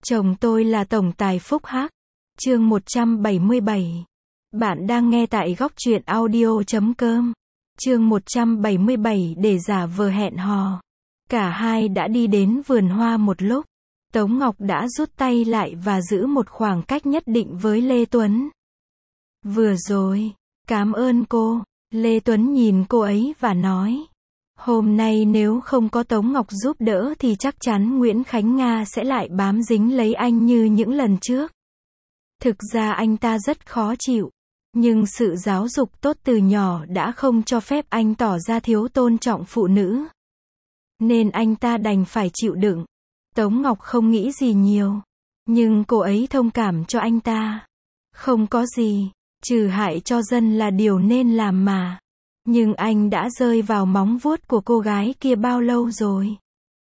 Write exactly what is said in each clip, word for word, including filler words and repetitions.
Chồng tôi là tổng tài Phúc Hắc. Chương một trăm bảy mươi bảy. Bạn đang nghe tại góc truyện audio chấm com. Chương một trăm bảy mươi bảy để giả vờ hẹn hò. Cả hai đã đi đến vườn hoa một lúc. Tống Ngọc đã rút tay lại và giữ một khoảng cách nhất định với Lê Tuấn. Vừa rồi, cảm ơn cô. Lê Tuấn nhìn cô ấy và nói. Hôm nay nếu không có Tống Ngọc giúp đỡ thì chắc chắn Nguyễn Khánh Nga sẽ lại bám dính lấy anh như những lần trước. Thực ra anh ta rất khó chịu. Nhưng sự giáo dục tốt từ nhỏ đã không cho phép anh tỏ ra thiếu tôn trọng phụ nữ. Nên anh ta đành phải chịu đựng. Tống Ngọc không nghĩ gì nhiều. Nhưng cô ấy thông cảm cho anh ta. Không có gì, trừ hại cho dân là điều nên làm mà. Nhưng anh đã rơi vào móng vuốt của cô gái kia bao lâu rồi?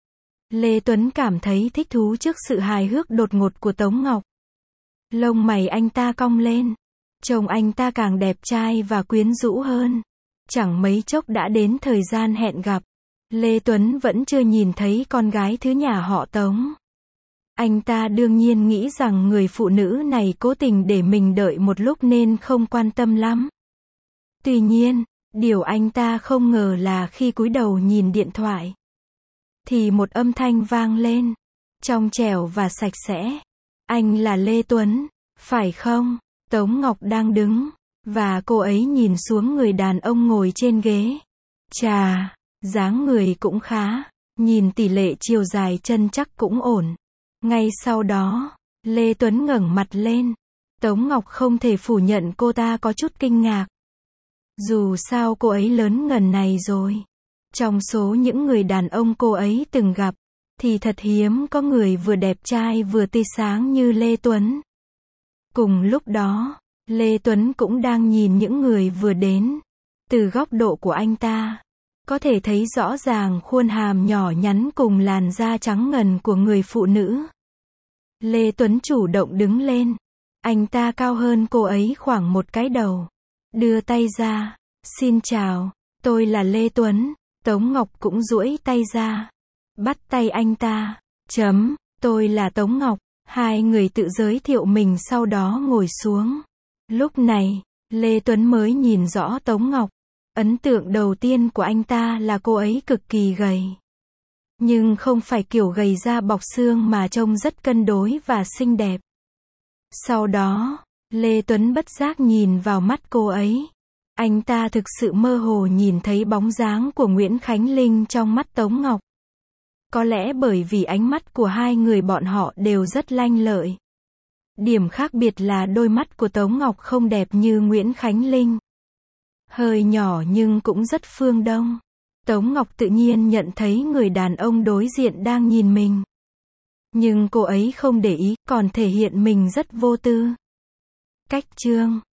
Lê Tuấn cảm thấy thích thú trước sự hài hước đột ngột của Tống Ngọc. Lông mày anh ta cong lên. Trông anh ta càng đẹp trai và quyến rũ hơn. Chẳng mấy chốc đã đến thời gian hẹn gặp. Lê Tuấn vẫn chưa nhìn thấy con gái thứ nhà họ Tống. Anh ta đương nhiên nghĩ rằng người phụ nữ này cố tình để mình đợi một lúc nên không quan tâm lắm. Tuy nhiên, điều anh ta không ngờ là khi cúi đầu nhìn điện thoại, thì một âm thanh vang lên, trong trẻo và sạch sẽ. Anh là Lê Tuấn, phải không? Tống Ngọc đang đứng, và cô ấy nhìn xuống người đàn ông ngồi trên ghế. Chà, dáng người cũng khá, nhìn tỷ lệ chiều dài chân chắc cũng ổn. Ngay sau đó, Lê Tuấn ngẩng mặt lên. Tống Ngọc không thể phủ nhận cô ta có chút kinh ngạc. Dù sao cô ấy lớn ngần này rồi. Trong số những người đàn ông cô ấy từng gặp, thì thật hiếm có người vừa đẹp trai vừa tươi sáng như Lê Tuấn. Cùng lúc đó, Lê Tuấn cũng đang nhìn những người vừa đến. Từ góc độ của anh ta, có thể thấy rõ ràng khuôn hàm nhỏ nhắn cùng làn da trắng ngần của người phụ nữ. Lê Tuấn chủ động đứng lên. Anh ta cao hơn cô ấy khoảng một cái đầu. Đưa tay ra. Xin chào, tôi là Lê Tuấn. Tống Ngọc cũng duỗi tay ra. Bắt tay anh ta. Chấm, tôi là Tống Ngọc. Hai người tự giới thiệu mình sau đó ngồi xuống. Lúc này, Lê Tuấn mới nhìn rõ Tống Ngọc. Ấn tượng đầu tiên của anh ta là cô ấy cực kỳ gầy. Nhưng không phải kiểu gầy da bọc xương mà trông rất cân đối và xinh đẹp. Sau đó, Lê Tuấn bất giác nhìn vào mắt cô ấy. Anh ta thực sự mơ hồ nhìn thấy bóng dáng của Nguyễn Khánh Linh trong mắt Tống Ngọc. Có lẽ bởi vì ánh mắt của hai người bọn họ đều rất lanh lợi. Điểm khác biệt là đôi mắt của Tống Ngọc không đẹp như Nguyễn Khánh Linh. Hơi nhỏ nhưng cũng rất phương đông. Tống Ngọc tự nhiên nhận thấy người đàn ông đối diện đang nhìn mình. Nhưng cô ấy không để ý, còn thể hiện mình rất vô tư. Cách chương